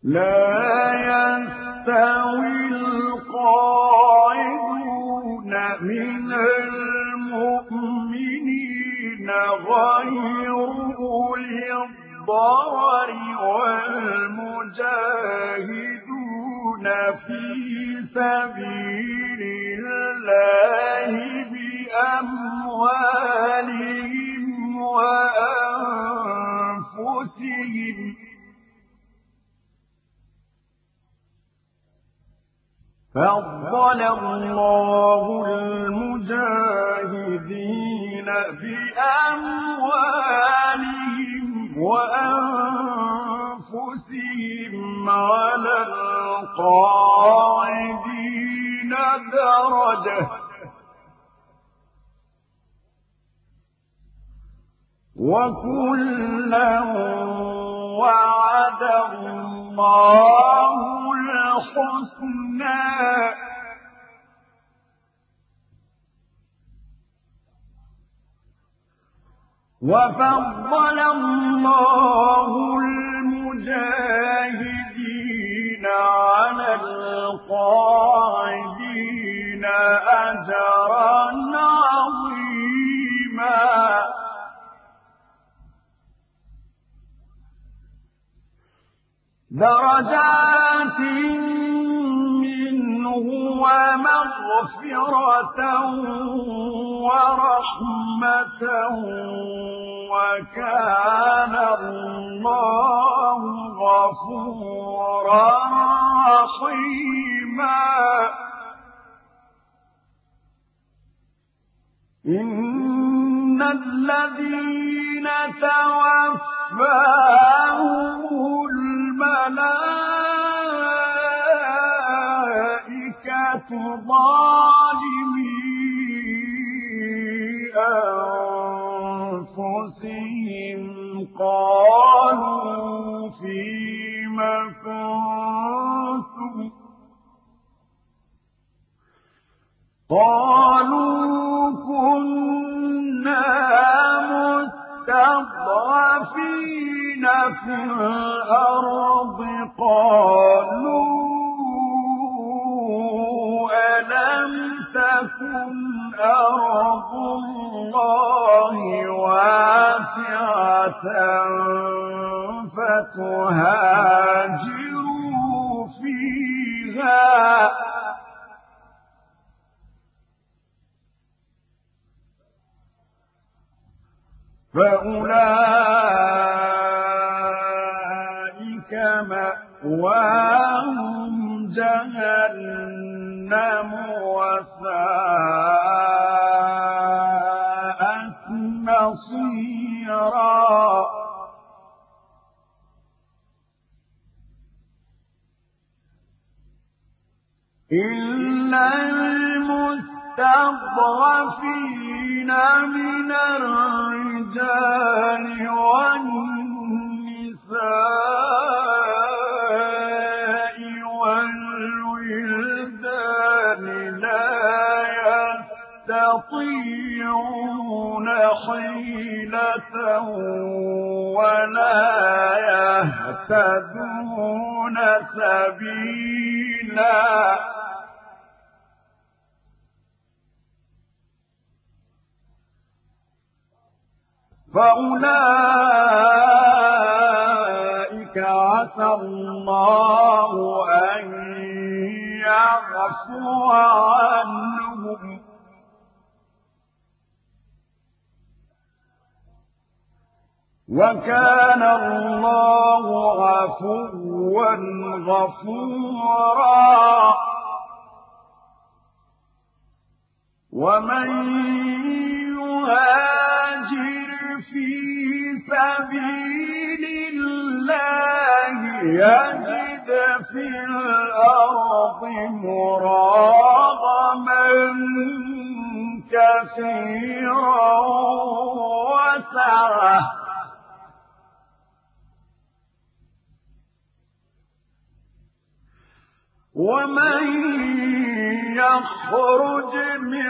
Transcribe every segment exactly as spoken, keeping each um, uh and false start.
لا يستوي القاعدون من المؤمنين غير أولي الضرر والمجاهدون في سبيل الله بأموالهم وأنفسهم فضل الله المجاهدين بأموالهم وأنفسهم على القاعدين درجة وكلا وعد الله الحسنى وفضل الله المجاهدين على القاعدين أجرا عظيما درجات منه ومغفرة ورحمة وكان الله غفورا رحيما إن الذين توفاهم الملائكة ظالمي أنفسهم قالوا فيم كنتم قالوا كنا مستضعفين في الأرض قالوا ألم تكن أرض الله واسعة فتهاجروا فيها فأولئك مأواهم جهنم وساءت مصيرا إلا المستضعفين من الرجال والنساء والولدان لا يستطيعون حيلة ولا يهتدون سبيلا فأولئك عسى الله أن يعفو عنهم وكان الله عفوا غفورا ومن يهاجر في سبيل الله يجد في الأرض مراغما كثيرا وسعة ومن يخرج من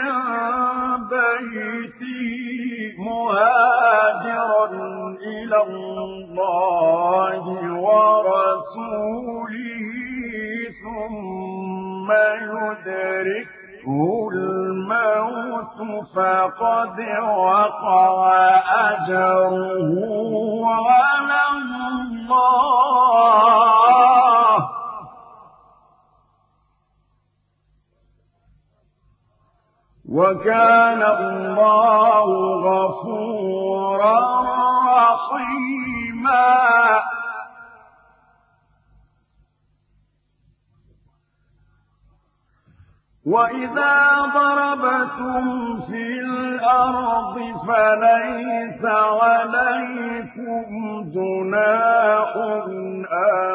بيته مهاجرا إلى الله ورسوله ثم يدركه الموت فقد وقع أجره على الله وكان الله غفورا رحيما وإذا ضربتم في الأرض فليس عليكم جناح أن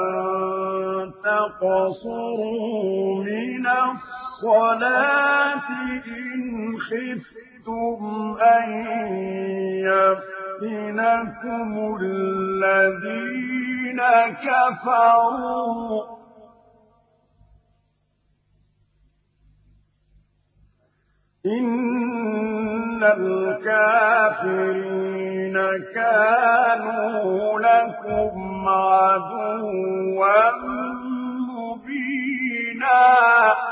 تقصروا من الصلاة إن خفتم أن يفتنكم الذين كفروا إن الكافرين كانوا لكم عدوا مبينا